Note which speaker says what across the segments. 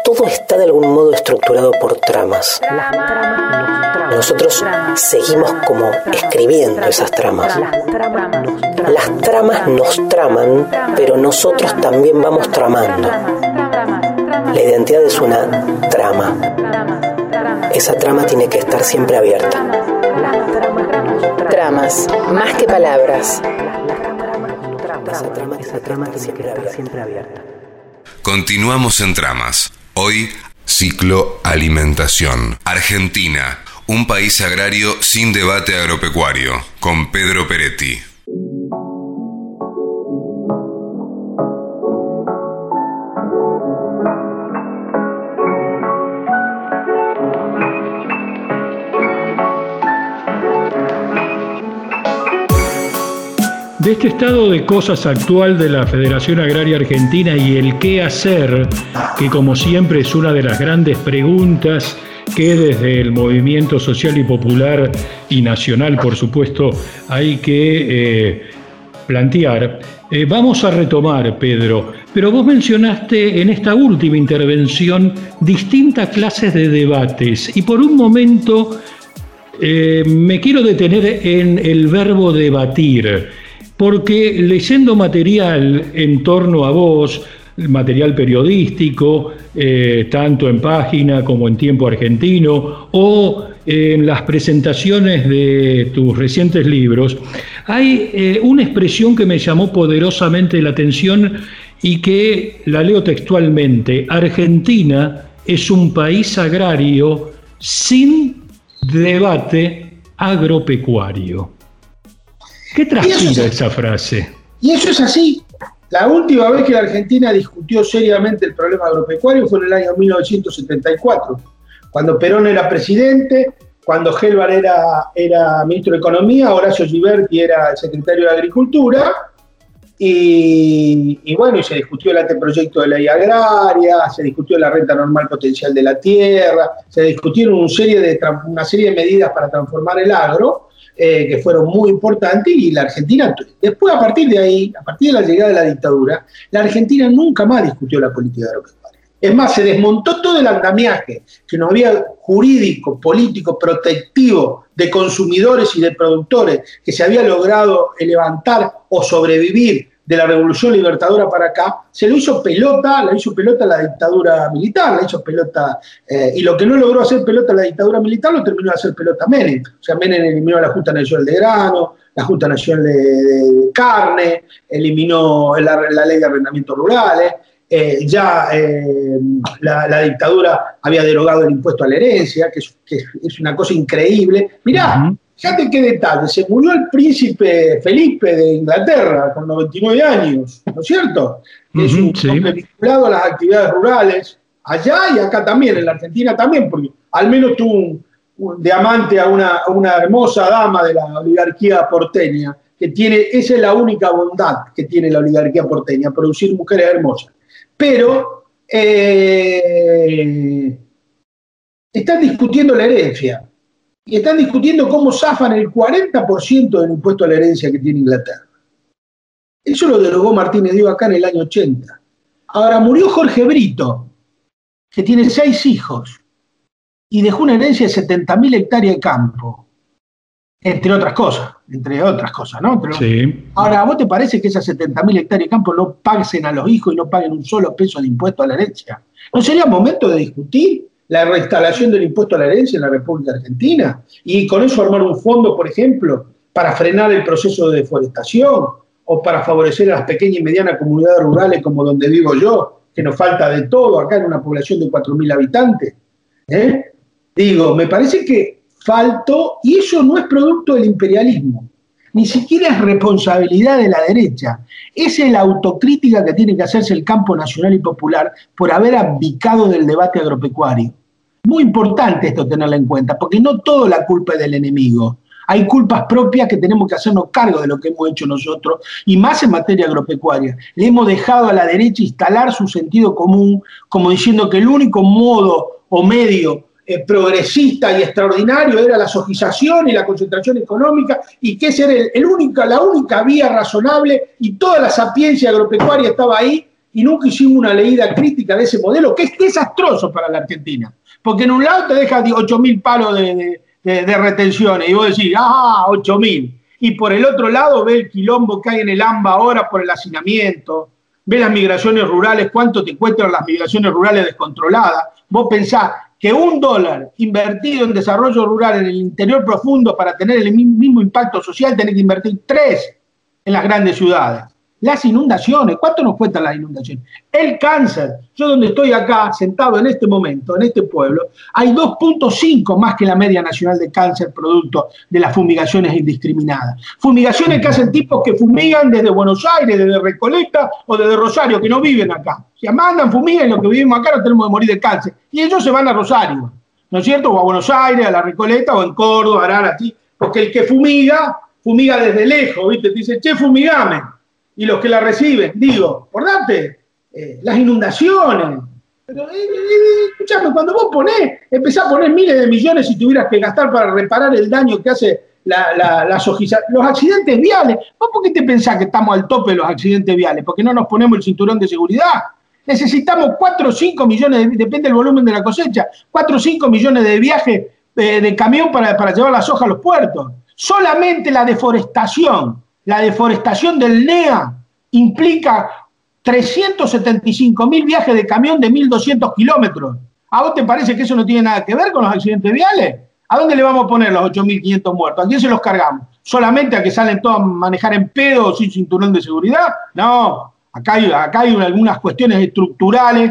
Speaker 1: todo está de algún modo estructurado por tramas. Nosotros seguimos como escribiendo esas tramas. Las tramas nos traman, pero nosotros también vamos tramando. La identidad es una trama. Esa trama tiene que estar siempre abierta.
Speaker 2: Tramas, más que palabras.
Speaker 1: Esa trama tiene que estar siempre abierta.
Speaker 3: Continuamos en Tramas. Hoy, ciclo alimentación. Argentina, un país agrario sin debate agropecuario, con Pedro Peretti.
Speaker 4: De este estado de cosas actual de la Federación Agraria Argentina y el qué hacer, que como siempre es una de las grandes preguntas que desde el movimiento social y popular y nacional, por supuesto, hay que plantear. Vamos a retomar, Pedro, pero vos mencionaste en esta última intervención distintas clases de debates y por un momento me quiero detener en el verbo debatir. Porque leyendo material en torno a vos, material periodístico, tanto en Página como en Tiempo Argentino, o en las presentaciones de tus recientes libros, hay una expresión que me llamó poderosamente la atención y que la leo textualmente: Argentina es un país agrario sin debate agropecuario. ¿Qué transpira esa frase?
Speaker 5: Y eso es así. La última vez que la Argentina discutió seriamente el problema agropecuario fue en el año 1974, cuando Perón era presidente, cuando Gelbar era ministro de Economía, Horacio Giberti era el secretario de Agricultura, y bueno, y se discutió el anteproyecto de ley agraria, se discutió la renta normal potencial de la tierra, se discutieron una serie de medidas para transformar el agro, que fueron muy importantes, y la Argentina, después a partir de la llegada de la dictadura, la Argentina nunca más discutió la política agropecuaria. Es más, se desmontó todo el andamiaje que nos había jurídico, político, protectivo de consumidores y de productores, que se había logrado levantar o sobrevivir de la Revolución Libertadora para acá, se lo hizo pelota, la hizo pelota la dictadura militar, la hizo pelota, y lo que no logró hacer pelota la dictadura militar lo terminó de hacer pelota Menem. O sea, Menem eliminó la Junta Nacional de Grano, la Junta Nacional de Carne, eliminó la ley de arrendamientos rurales, la dictadura había derogado el impuesto a la herencia, que es una cosa increíble. Mirá, fíjate qué detalle, se murió el príncipe Felipe de Inglaterra con 99 años, ¿no es cierto? Es un hombre vinculado a las actividades rurales, allá y acá también, en la Argentina también, porque al menos tuvo de amante a una hermosa dama de la oligarquía porteña, esa es la única bondad que tiene la oligarquía porteña, producir mujeres hermosas. Pero están discutiendo la herencia. Y están discutiendo cómo zafan el 40% del impuesto a la herencia que tiene Inglaterra. Eso lo derogó Martínez Dios acá en el año 80. Ahora murió Jorge Brito, que tiene 6 hijos, y dejó una herencia de 70.000 hectáreas de campo, entre otras cosas, ¿no? Pero, sí. Ahora, ¿a vos te parece que esas 70.000 hectáreas de campo no paguen a los hijos y no paguen un solo peso de impuesto a la herencia? ¿No sería momento de discutir la reinstalación del impuesto a la herencia en la República Argentina? Y con eso armar un fondo, por ejemplo, para frenar el proceso de deforestación o para favorecer a las pequeñas y medianas comunidades rurales como donde vivo yo, que nos falta de todo acá en una población de 4.000 habitantes. Digo, me parece que faltó, y eso no es producto del imperialismo, ni siquiera es responsabilidad de la derecha, es la autocrítica que tiene que hacerse el campo nacional y popular por haber abdicado del debate agropecuario. Muy importante esto tenerlo en cuenta, porque no todo la culpa es del enemigo. Hay culpas propias que tenemos que hacernos cargo de lo que hemos hecho nosotros, y más en materia agropecuaria. Le hemos dejado a la derecha instalar su sentido común, como diciendo que el único modo o medio progresista y extraordinario era la sojización y la concentración económica, y que esa era la única vía razonable, y toda la sapiencia agropecuaria estaba ahí, y nunca hicimos una leída crítica de ese modelo, que es desastroso para la Argentina. Porque en un lado te deja 8.000 palos de retenciones, y vos decís, 8.000. Y por el otro lado ve el quilombo que hay en el AMBA ahora por el hacinamiento, ve las migraciones rurales, cuánto te cuestan las migraciones rurales descontroladas. Vos pensás que $1 invertido en desarrollo rural en el interior profundo para tener el mismo impacto social, tenés que invertir 3 en las grandes ciudades. Las inundaciones, ¿cuánto nos cuestan las inundaciones? El cáncer, yo donde estoy acá, sentado en este momento, en este pueblo, hay 2.5 más que la media nacional de cáncer producto de las fumigaciones indiscriminadas. Fumigaciones que hacen tipos que fumigan desde Buenos Aires, desde Recoleta o desde Rosario, que no viven acá. Si mandan, fumigan, los que vivimos acá no tenemos que morir de cáncer. Y ellos se van a Rosario, ¿no es cierto? O a Buenos Aires, a la Recoleta, o en Córdoba, Arara, así. Porque el que fumiga desde lejos, ¿viste? Te dice, che, fumigame. Y los que la reciben, digo, acordate, las inundaciones. Pero, escuchame, cuando vos empezás a poner miles de millones si tuvieras que gastar para reparar el daño que hace los accidentes viales. ¿Vos por qué te pensás que estamos al tope de los accidentes viales? ¿Porque no nos ponemos el cinturón de seguridad? Necesitamos 4 o 5 millones, depende del volumen de la cosecha, 4 o 5 millones de viajes de camión para llevar la soja a los puertos. Solamente la deforestación del NEA implica 375.000 viajes de camión de 1.200 kilómetros. ¿A vos te parece que eso no tiene nada que ver con los accidentes viales? ¿A dónde le vamos a poner los 8.500 muertos? ¿A quién se los cargamos? ¿Solamente a que salen todos a manejar en pedo o sin cinturón de seguridad? No, acá hay algunas cuestiones estructurales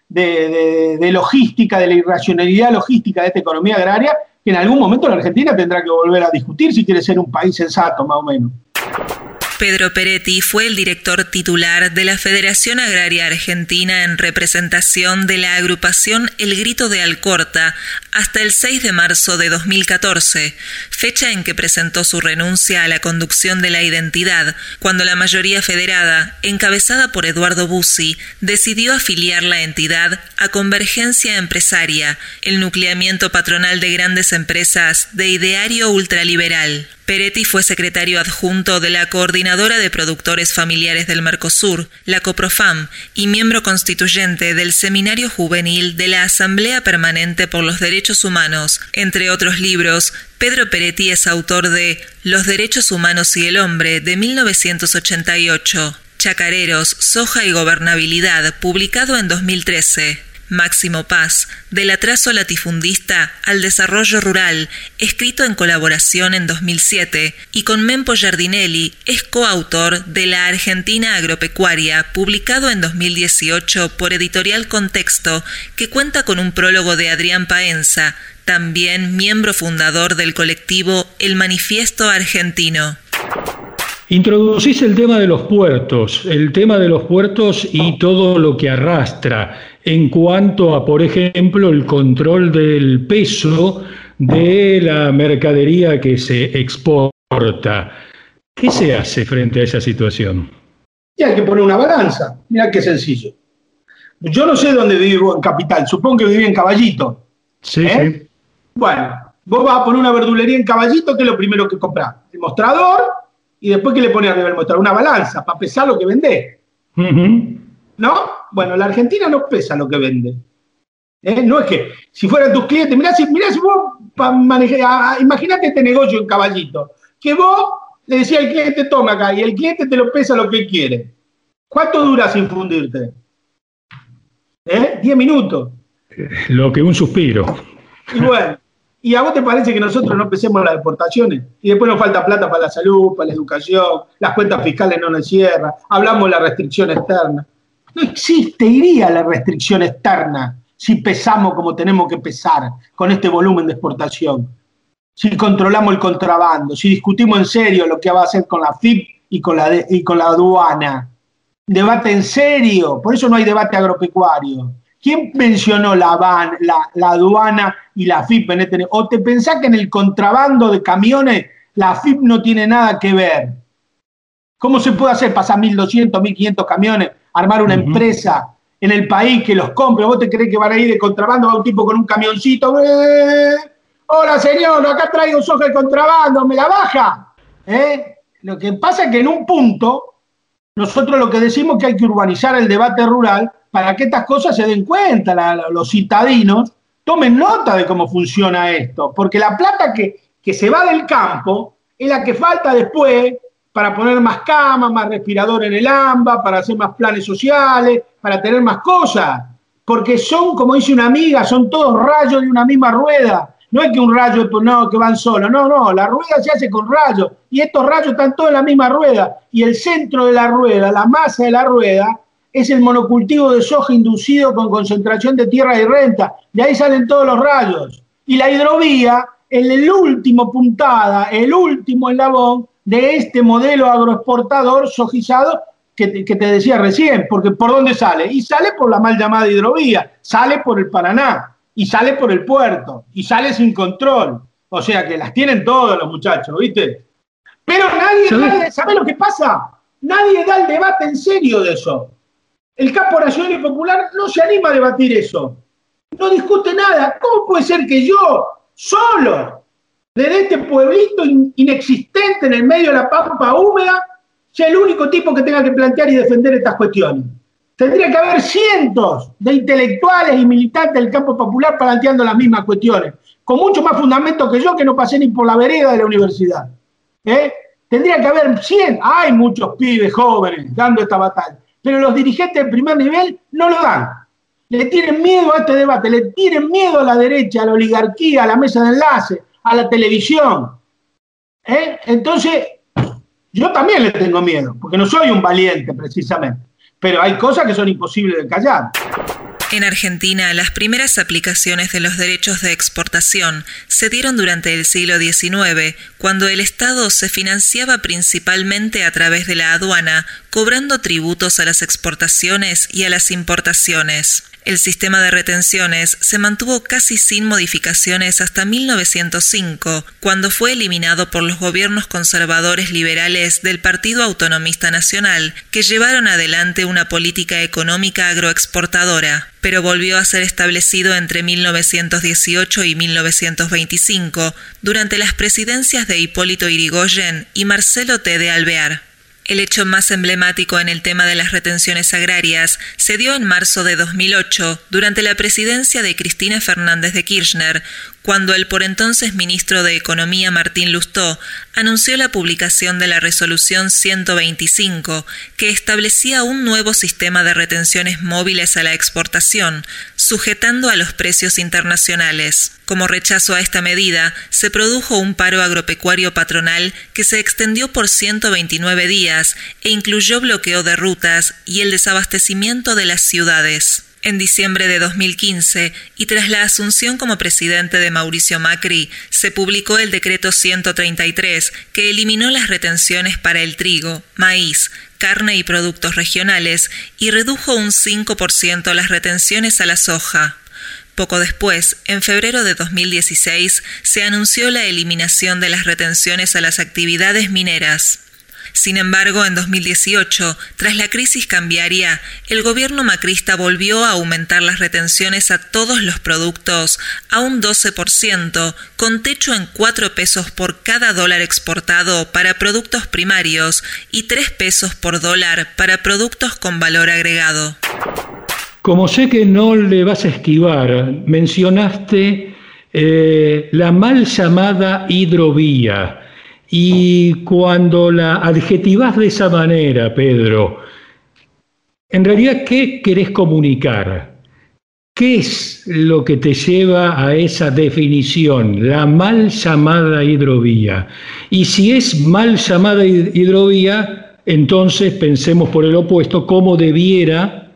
Speaker 5: de logística, de la irracionalidad logística de esta economía agraria, que en algún momento la Argentina tendrá que volver a discutir si quiere ser un país sensato, más o menos.
Speaker 2: Pedro Peretti fue el director titular de la Federación Agraria Argentina en representación de la agrupación El Grito de Alcorta hasta el 6 de marzo de 2014, fecha en que presentó su renuncia a la conducción de la identidad, cuando la mayoría federada, encabezada por Eduardo Bussi, decidió afiliar la entidad a Convergencia Empresaria, el nucleamiento patronal de grandes empresas de ideario ultraliberal. Peretti fue secretario adjunto de la Coordinadora de Productores Familiares del Mercosur, la COPROFAM, y miembro constituyente del Seminario Juvenil de la Asamblea Permanente por los Derechos Humanos. Entre otros libros, Pedro Peretti es autor de Los Derechos Humanos y el Hombre, de 1988, Chacareros, Soja y Gobernabilidad, publicado en 2013. Máximo Paz, del atraso latifundista al desarrollo rural, escrito en colaboración en 2007, y con Mempo Giardinelli, es coautor de La Argentina Agropecuaria, publicado en 2018 por Editorial Contexto, que cuenta con un prólogo de Adrián Paenza, también miembro fundador del colectivo El Manifiesto Argentino.
Speaker 4: Introducís el tema de los puertos y todo lo que arrastra en cuanto a, por ejemplo, el control del peso de la mercadería que se exporta. ¿Qué se hace frente a esa situación?
Speaker 5: Y hay que poner una balanza. Mirá qué sencillo. Yo no sé dónde vivo en Capital, supongo que viví en Caballito.
Speaker 4: Sí, sí.
Speaker 5: Bueno, vos vas a poner una verdulería en Caballito, ¿qué es lo primero que comprás? El mostrador. Y después, ¿qué le pones arriba del mostrador? Una balanza para pesar lo que vendés.
Speaker 4: Uh-huh.
Speaker 5: ¿No? Bueno, la Argentina no pesa lo que vende. No es que si fueran tus clientes, mirá si vos imaginate este negocio en Caballito, que vos le decías al cliente, toma acá, y el cliente te lo pesa lo que quiere. ¿Cuánto dura sin fundirte? 10 minutos.
Speaker 4: Lo que un suspiro.
Speaker 5: Y bueno. ¿Y a vos te parece que nosotros no pesemos las exportaciones? Y después nos falta plata para la salud, para la educación, las cuentas fiscales no nos cierran, hablamos de la restricción externa. No existiría la restricción externa si pesamos como tenemos que pesar con este volumen de exportación. Si controlamos el contrabando, si discutimos en serio lo que va a hacer con la FIP y con la aduana. Debate en serio, por eso no hay debate agropecuario. ¿Quién mencionó la aduana y la FIP en este? ¿O te pensás que en el contrabando de camiones la FIP no tiene nada que ver? ¿Cómo se puede hacer pasar 1.200, 1.500 camiones, armar una empresa en el país que los compre? ¿Vos te crees que van a ir de contrabando? Va un tipo con un camioncito. Hola señor, acá traigo soja de contrabando, ¿me la baja? Lo que pasa es que en un punto Nosotros lo que decimos es que hay que urbanizar el debate rural para que estas cosas se den cuenta, los citadinos tomen nota de cómo funciona esto, porque la plata que se va del campo es la que falta después para poner más camas, más respirador en el AMBA, para hacer más planes sociales, para tener más cosas, porque son, como dice una amiga, son todos rayos de una misma rueda. No es que un rayo, no, que van solos, no, la rueda se hace con rayos, y estos rayos están todos en la misma rueda, y el centro de la rueda, la masa de la rueda, es el monocultivo de soja inducido con concentración de tierra y renta, de ahí salen todos los rayos. Y la hidrovía es el último puntada, el último eslabón de este modelo agroexportador sojizado que te decía recién, porque ¿por dónde sale? Y sale por la mal llamada hidrovía, sale por el Paraná, y sale por el puerto, y sale sin control. O sea que las tienen todos los muchachos, ¿viste? Pero nadie, ¿sabe lo que pasa? Nadie da el debate en serio de eso. El campo nacional y popular no se anima a debatir eso. No discute nada. ¿Cómo puede ser que yo, solo, desde este pueblito inexistente en el medio de la pampa húmeda, sea el único tipo que tenga que plantear y defender estas cuestiones? Tendría que haber cientos de intelectuales y militantes del campo popular planteando las mismas cuestiones, con mucho más fundamento que yo, que no pasé ni por la vereda de la universidad. Tendría que haber 100, hay muchos pibes jóvenes dando esta batalla, pero los dirigentes de primer nivel no lo dan. Le tienen miedo a este debate, le tienen miedo a la derecha, a la oligarquía, a la mesa de enlace, a la televisión. Entonces, yo también le tengo miedo, porque no soy un valiente precisamente. Pero hay cosas que son imposibles de callar.
Speaker 2: En Argentina, las primeras aplicaciones de los derechos de exportación se dieron durante el siglo XIX, cuando el Estado se financiaba principalmente a través de la aduana, cobrando tributos a las exportaciones y a las importaciones. El sistema de retenciones se mantuvo casi sin modificaciones hasta 1905, cuando fue eliminado por los gobiernos conservadores liberales del Partido Autonomista Nacional, que llevaron adelante una política económica agroexportadora, pero volvió a ser establecido entre 1918 y 1925, durante las presidencias de Hipólito Yrigoyen y Marcelo T. de Alvear. El hecho más emblemático en el tema de las retenciones agrarias se dio en marzo de 2008, durante la presidencia de Cristina Fernández de Kirchner, cuando el por entonces ministro de Economía Martín Lustó anunció la publicación de la Resolución 125, que establecía un nuevo sistema de retenciones móviles a la exportación, sujetando a los precios internacionales. Como rechazo a esta medida, se produjo un paro agropecuario patronal que se extendió por 129 días e incluyó bloqueo de rutas y el desabastecimiento de las ciudades. En diciembre de 2015, y tras la asunción como presidente de Mauricio Macri, se publicó el decreto 133, que eliminó las retenciones para el trigo, maíz, carne y productos regionales, y redujo un 5% las retenciones a la soja. Poco después, en febrero de 2016, se anunció la eliminación de las retenciones a las actividades mineras. Sin embargo, en 2018, tras la crisis cambiaria, el gobierno macrista volvió a aumentar las retenciones a todos los productos a un 12%, con techo en 4 pesos por cada dólar exportado para productos primarios y 3 pesos por dólar para productos con valor agregado.
Speaker 4: Como sé que no le vas a esquivar, mencionaste la mal llamada hidrovía. Y cuando la adjetivás de esa manera, Pedro, en realidad, ¿qué querés comunicar? ¿Qué es lo que te lleva a esa definición, la mal llamada hidrovía? Y si es mal llamada hidrovía, entonces pensemos por el opuesto, cómo debiera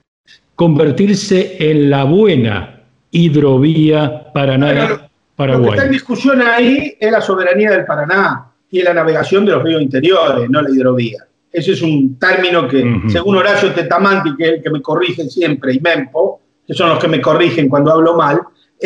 Speaker 4: convertirse en la buena hidrovía Paraná. Paraguay.
Speaker 5: Lo que está en discusión ahí es la soberanía del Paraná y es la navegación de los ríos interiores, no la hidrovía. Ese es un término que, según Horacio Tetamanti, que es el que me corrige siempre, y Mempo, que son los que me corrigen cuando hablo mal,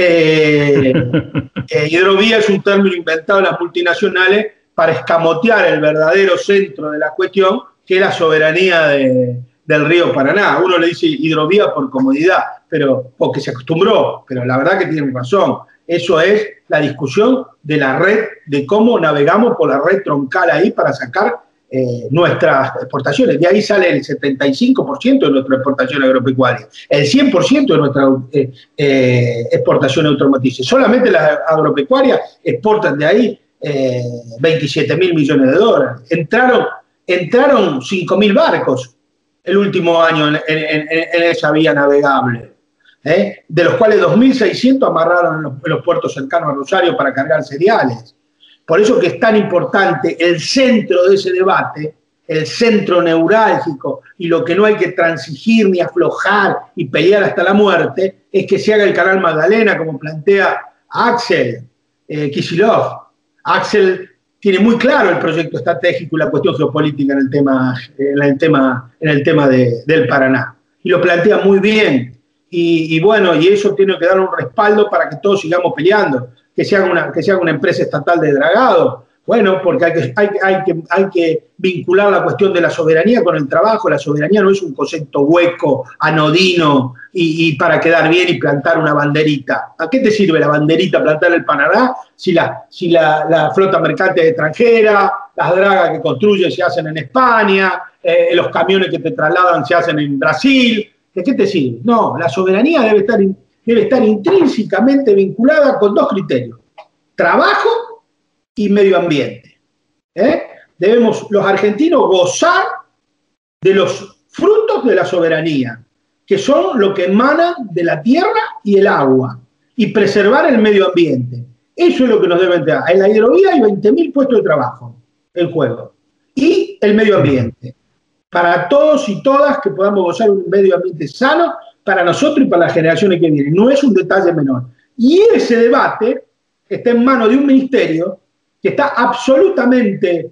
Speaker 5: hidrovía es un término inventado en las multinacionales para escamotear el verdadero centro de la cuestión, que es la soberanía del río Paraná. Uno le dice hidrovía por comodidad, pero porque se acostumbró, pero la verdad que tiene razón. Eso es la discusión de la red, de cómo navegamos por la red troncal ahí para sacar nuestras exportaciones. De ahí sale el 75% de nuestra exportación agropecuaria, el 100% de nuestra exportación automotriz. Solamente las agropecuarias exportan de ahí 27.000 millones de dólares. Entraron 5.000 barcos el último año en esa vía navegable, de los cuales 2.600 amarraron en los puertos cercanos a Rosario para cargar cereales. Por eso que es tan importante el centro de ese debate, el centro neurálgico, y lo que no hay que transigir ni aflojar y pelear hasta la muerte, es que se haga el Canal Magdalena, como plantea Axel Kicillof. Axel tiene muy claro el proyecto estratégico y la cuestión geopolítica en el tema del Paraná. Y lo plantea muy bien. Y bueno, y eso tiene que dar un respaldo para que todos sigamos peleando. Que se haga una empresa estatal de dragado. Bueno, porque hay que vincular la cuestión de la soberanía con el trabajo. La soberanía no es un concepto hueco, anodino y para quedar bien y plantar una banderita. ¿A qué te sirve la banderita plantar el Paraná si la flota mercante es extranjera, las dragas que construyen se hacen en España, los camiones que te trasladan se hacen en Brasil? ¿De qué te sirve? No, la soberanía debe estar intrínsecamente vinculada con dos criterios: trabajo y medio ambiente. Debemos los argentinos gozar de los frutos de la soberanía, que son lo que emanan de la tierra y el agua, y preservar el medio ambiente. Eso es lo que nos deben dar. En la hidrovía hay 20.000 puestos de trabajo en juego. Y el medio ambiente. Para todos y todas que podamos gozar de un medio ambiente sano, para nosotros y para las generaciones que vienen. No es un detalle menor. Y ese debate está en manos de un ministerio que está absolutamente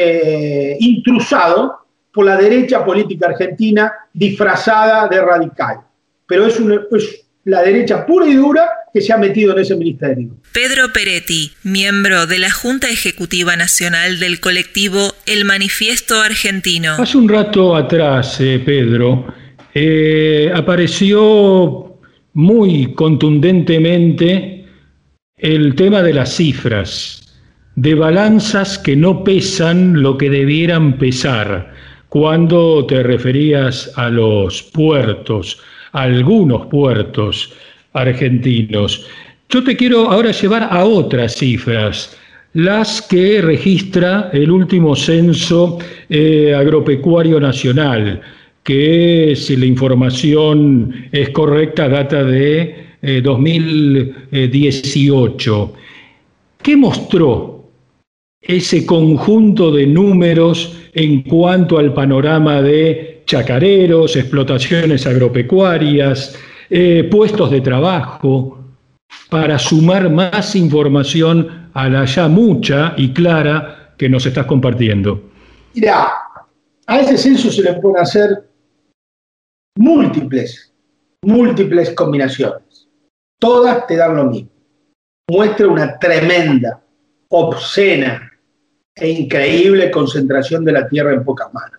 Speaker 5: intrusado por la derecha política argentina disfrazada de radical. Pero es la derecha pura y dura que se ha metido en ese ministerio.
Speaker 2: Pedro Peretti, miembro de la Junta Ejecutiva Nacional del colectivo El Manifiesto Argentino.
Speaker 4: Hace un rato atrás, Pedro, apareció muy contundentemente el tema de las cifras, de balanzas que no pesan lo que debieran pesar, cuando te referías a los puertos, a algunos puertos argentinos. Yo te quiero ahora llevar a otras cifras, las que registra el último censo agropecuario nacional, que, si la información es correcta, data de 2018. ¿Qué mostró ese conjunto de números en cuanto al panorama de chacareros, explotaciones agropecuarias, puestos de trabajo, para sumar más información a la ya mucha y clara que nos estás compartiendo?
Speaker 5: Mirá, a ese censo se le pueden hacer múltiples combinaciones. Todas te dan lo mismo. Muestra una tremenda, obscena e increíble concentración de la tierra en pocas manos.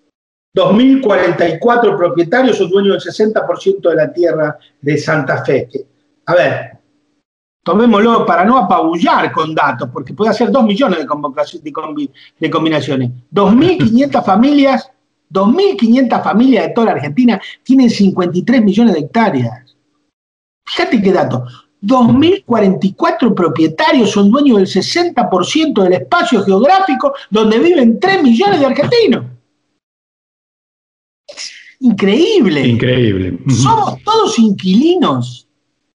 Speaker 5: 2.044 propietarios son dueños del 60% de la tierra de Santa Fe. A ver, tomémoslo para no apabullar con datos, porque puede hacer 2 millones de combinaciones. 2.500 familias, 2.500 familias de toda la Argentina tienen 53 millones de hectáreas. Fíjate qué dato. 2.044 propietarios son dueños del 60% del espacio geográfico donde viven 3 millones de argentinos. Increíble.
Speaker 4: Increíble.
Speaker 5: Somos todos inquilinos.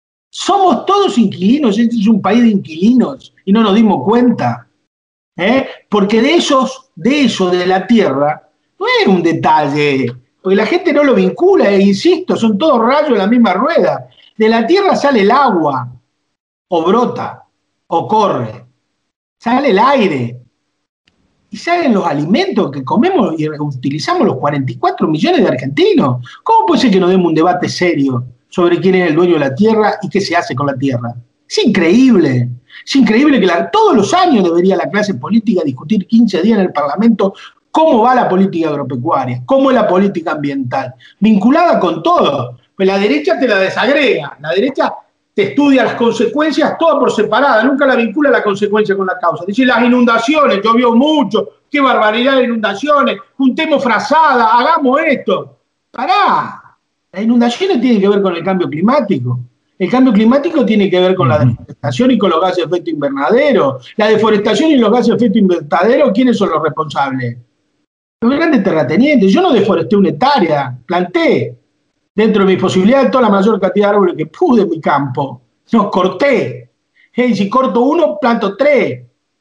Speaker 5: Este es un país de inquilinos y no nos dimos cuenta. Porque de eso de la tierra, no es un detalle, porque la gente no lo vincula, insisto, son todos rayos en la misma rueda. De la tierra sale el agua, o brota, o corre, sale el aire, y salen los alimentos que comemos y utilizamos los 44 millones de argentinos. ¿Cómo puede ser que nos demos un debate serio sobre quién es el dueño de la tierra y qué se hace con la tierra? Es increíble. Es increíble que todos los años debería la clase política discutir 15 días en el Parlamento cómo va la política agropecuaria, cómo es la política ambiental, vinculada con todo. Pues la derecha te la desagrega, la derecha te estudia las consecuencias todas por separada, nunca la vincula la consecuencia con la causa. Dice las inundaciones, llovió mucho, qué barbaridad de inundaciones, juntemos frazada, hagamos esto. Pará, las inundaciones tienen que ver con el cambio climático. El cambio climático tiene que ver con la deforestación y con los gases de efecto invernadero. La deforestación y los gases de efecto invernadero, ¿quiénes son los responsables? Los grandes terratenientes. Yo no deforesté una hectárea, planté dentro de mis posibilidades toda la mayor cantidad de árboles que pude en mi campo. No, corté. Si corto uno, planto 3.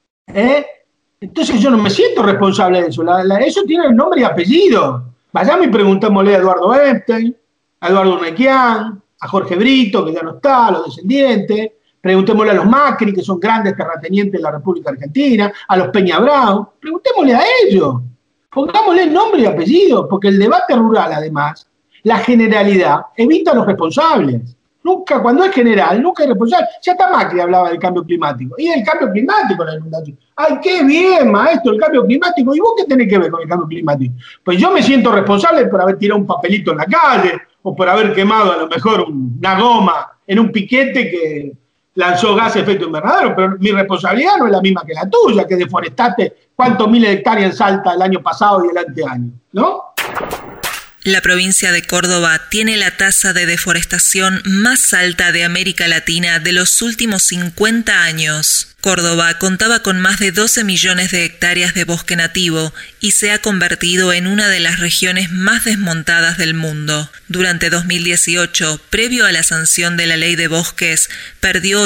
Speaker 5: Entonces yo no me siento responsable de eso. Eso tiene nombre y apellido. Vayamos y preguntémosle a Eduardo Epstein, a Eduardo Nequian, a Jorge Brito, que ya no está, a los descendientes. Preguntémosle a los Macri, que son grandes terratenientes de la República Argentina, a los Peña Brown. Preguntémosle a ellos. Pongámosle nombre y apellido, porque el debate rural, además, la generalidad, evita a los responsables. Nunca, cuando es general, nunca es responsable. Ya está Macri hablaba del cambio climático. Y del cambio climático la inundación. ¡Ay, qué bien, maestro, el cambio climático! ¿Y vos qué tenés que ver con el cambio climático? Pues yo me siento responsable por haber tirado un papelito en la calle o por haber quemado a lo mejor una goma en un piquete que lanzó gas de efecto invernadero, pero mi responsabilidad no es la misma que la tuya, que deforestaste cuántos miles de hectáreas en Salta el año pasado y el anteaño, ¿no?
Speaker 2: La provincia de Córdoba tiene la tasa de deforestación más alta de América Latina de los últimos 50 años. Córdoba contaba con más de 12 millones de hectáreas de bosque nativo y se ha convertido en una de las regiones más desmontadas del mundo. Durante 2018, previo a la sanción de la Ley de Bosques, perdió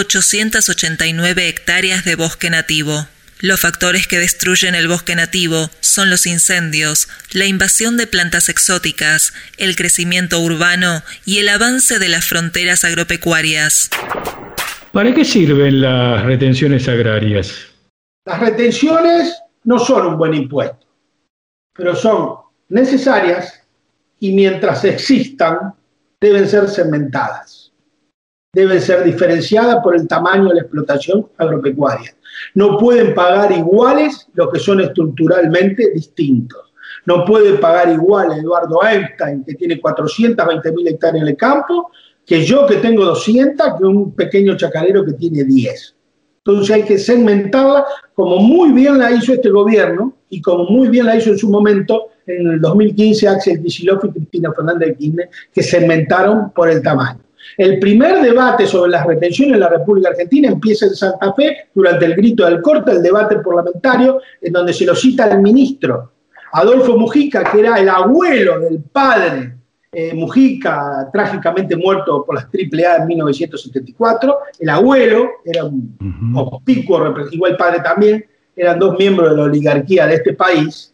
Speaker 2: 889 hectáreas de bosque nativo. Los factores que destruyen el bosque nativo son los incendios, la invasión de plantas exóticas, el crecimiento urbano y el avance de las fronteras agropecuarias.
Speaker 4: ¿Para qué sirven las retenciones agrarias?
Speaker 5: Las retenciones no son un buen impuesto, pero son necesarias y mientras existan deben ser segmentadas. Deben ser diferenciadas por el tamaño de la explotación agropecuaria. No pueden pagar iguales los que son estructuralmente distintos. No puede pagar igual Eduardo Epstein, que tiene 420.000 hectáreas en el campo, que yo que tengo 200, que un pequeño chacarero que tiene 10. Entonces hay que segmentarla como muy bien la hizo este gobierno y como muy bien la hizo en su momento en el 2015 Axel Kicillof y Cristina Fernández de Kirchner, que segmentaron por el tamaño. El primer debate sobre las retenciones en la República Argentina empieza en Santa Fe durante el grito del corte, el debate parlamentario, en donde se lo cita el ministro Adolfo Mujica, que era el abuelo del padre Mujica, trágicamente muerto por las AAA en 1974. El abuelo era un obspicuo, igual el padre también, eran dos miembros de la oligarquía de este país.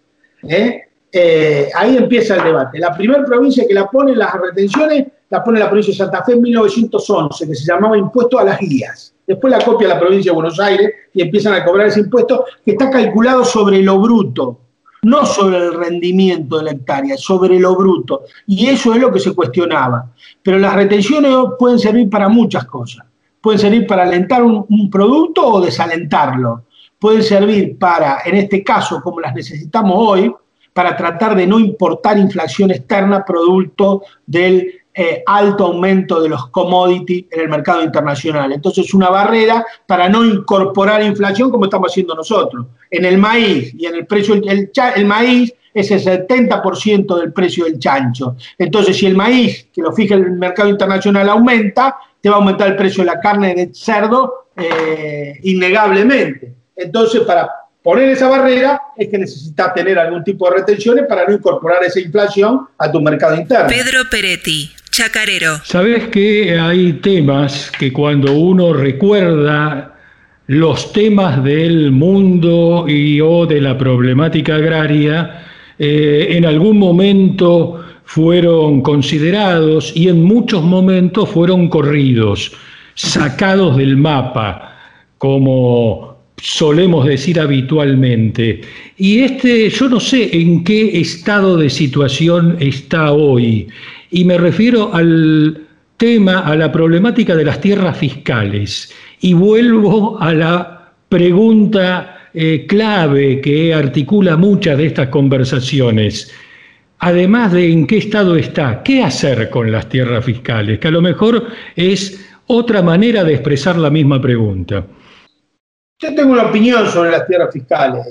Speaker 5: Ahí empieza el debate. La primera provincia que la pone las retenciones la pone la provincia de Santa Fe en 1911, que se llamaba impuesto a las guías. Después la copia la provincia de Buenos Aires y empiezan a cobrar ese impuesto que está calculado sobre lo bruto, no sobre el rendimiento de la hectárea, sobre lo bruto. Y eso es lo que se cuestionaba. Pero las retenciones pueden servir para muchas cosas. Pueden servir para alentar un producto o desalentarlo. Pueden servir para, en este caso, como las necesitamos hoy, para tratar de no importar inflación externa producto del alto aumento de los commodities en el mercado internacional. Entonces, una barrera para no incorporar inflación como estamos haciendo nosotros. En el maíz y en el precio, el maíz es el 70% del precio del chancho. Entonces, si el maíz, que lo fija el mercado internacional, aumenta, te va a aumentar el precio de la carne de cerdo innegablemente. Entonces, para poner esa barrera es que necesitas tener algún tipo de retenciones para no incorporar esa inflación a tu mercado interno.
Speaker 2: Pedro Peretti, chacarero.
Speaker 4: Sabes que hay temas que cuando uno recuerda los temas del mundo o de la problemática agraria, en algún momento fueron considerados y en muchos momentos fueron corridos, sacados del mapa, como solemos decir habitualmente. Y yo no sé en qué estado de situación está hoy, y me refiero al tema, a la problemática de las tierras fiscales, y vuelvo a la pregunta clave que articula muchas de estas conversaciones. Además de en qué estado está, ¿qué hacer con las tierras fiscales? Que a lo mejor es otra manera de expresar la misma pregunta.
Speaker 5: Yo tengo una opinión sobre las tierras fiscales.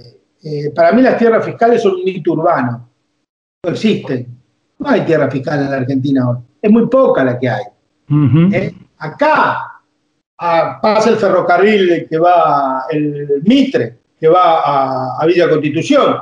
Speaker 5: Para mí las tierras fiscales son un mito urbano. No existen. No hay tierra fiscal en la Argentina hoy. Es muy poca la que hay. Acá pasa el ferrocarril que va, el Mitre, que va a Villa Constitución.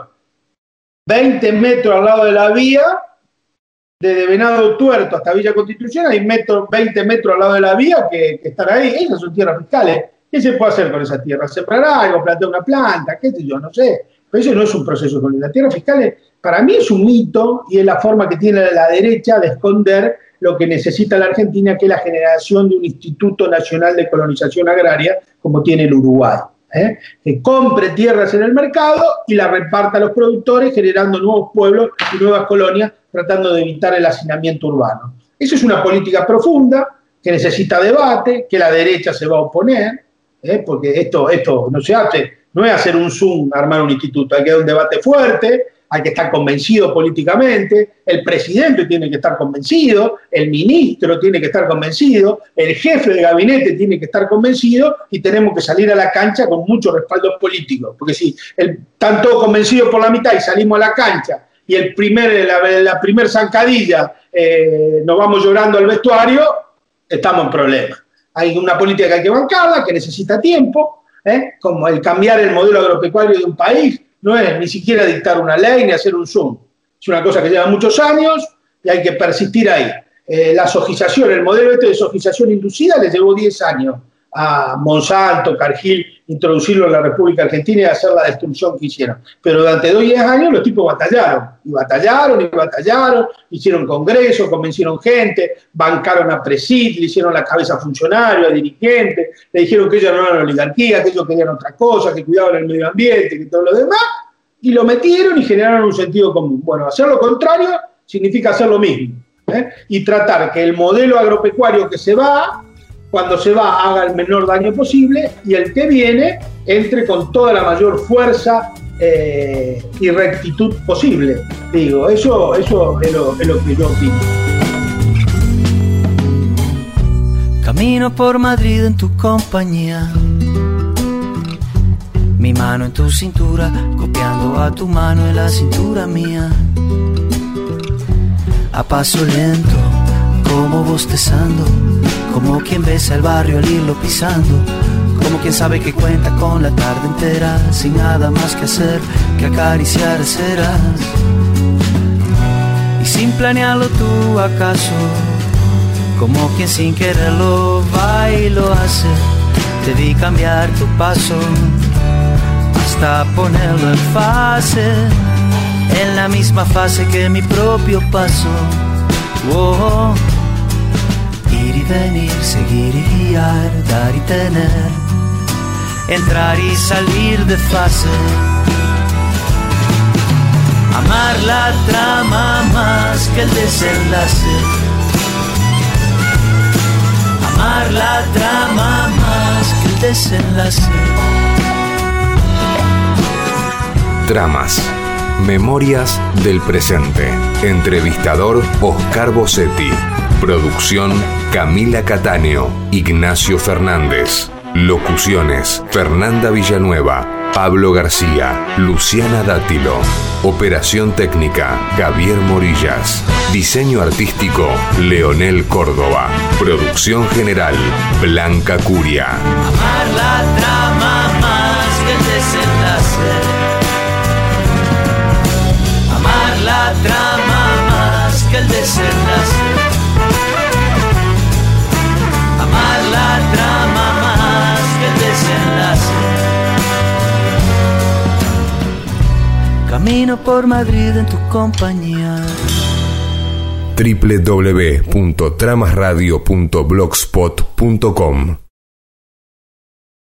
Speaker 5: 20 metros al lado de la vía, desde Venado Tuerto hasta Villa Constitución, hay 20 metros al lado de la vía que están ahí. Esas son tierras fiscales. ¿Qué se puede hacer con esa tierra? ¿Sembrar algo? ¿Plantar una planta? ¿Qué sé yo? No sé. Pero eso no es un proceso con las tierras fiscales. Para mí es un mito y es la forma que tiene la derecha de esconder lo que necesita la Argentina, que es la generación de un Instituto Nacional de Colonización Agraria, como tiene el Uruguay. Que compre tierras en el mercado y las reparta a los productores, generando nuevos pueblos y nuevas colonias, tratando de evitar el hacinamiento urbano. Esa es una política profunda que necesita debate, que la derecha se va a oponer, porque esto no se hace, no es hacer un Zoom, armar un instituto, hay que dar un debate fuerte, hay que estar convencido políticamente, el presidente tiene que estar convencido, el ministro tiene que estar convencido, el jefe de gabinete tiene que estar convencido y tenemos que salir a la cancha con muchos respaldos políticos, porque si están todos convencidos por la mitad y salimos a la cancha y la primer zancadilla nos vamos llorando al vestuario, estamos en problemas. Hay una política que hay que bancarla, que necesita tiempo, como el cambiar el modelo agropecuario de un país, no es ni siquiera dictar una ley ni hacer un Zoom. Es una cosa que lleva muchos años y hay que persistir ahí. La sojización, el modelo de sojización inducida le llevó 10 años a Monsanto, Cargill, introducirlo en la República Argentina y hacer la destrucción que hicieron. Pero durante 10 años los tipos batallaron, hicieron congresos, convencieron gente, bancaron a Presid, le hicieron la cabeza a funcionarios, a dirigentes, le dijeron que ellos no eran oligarquía, que ellos querían otra cosa, que cuidaban el medio ambiente, que todo lo demás, y lo metieron y generaron un sentido común. Bueno, hacer lo contrario significa hacer lo mismo, y tratar que el modelo agropecuario que se va, cuando se va, haga el menor daño posible y el que viene entre con toda la mayor fuerza y rectitud posible. Digo, eso es lo que yo opino.
Speaker 6: Camino por Madrid en tu compañía, mi mano en tu cintura, copiando a tu mano en la cintura mía. A paso lento, como bostezando, como quien besa el barrio al irlo pisando, como quien sabe que cuenta con la tarde entera, sin nada más que hacer que acariciar ceras. Y sin planearlo tú acaso, como quien sin quererlo va y lo hace, te vi cambiar tu paso, hasta ponerlo en fase, en la misma fase que mi propio paso. Oh, ir y venir, seguir y guiar, dar y tener, entrar y salir de fase. Amar la trama más que el desenlace. Amar la trama más que el desenlace.
Speaker 3: Tramas. Memorias del presente. Entrevistador Oscar Bossetti. Producción Camila Cattaneo, Ignacio Fernández. Locuciones Fernanda Villanueva, Pablo García, Luciana Dátilo. Operación técnica Javier Morillas. Diseño artístico Leonel Córdoba. Producción general Blanca Curia.
Speaker 6: Amar la trama más que el desenlace. Amar la trama más que el desenlace. Amar la trama más que el desenlace. Camino por Madrid en tu compañía.
Speaker 3: www.tramasradio.blogspot.com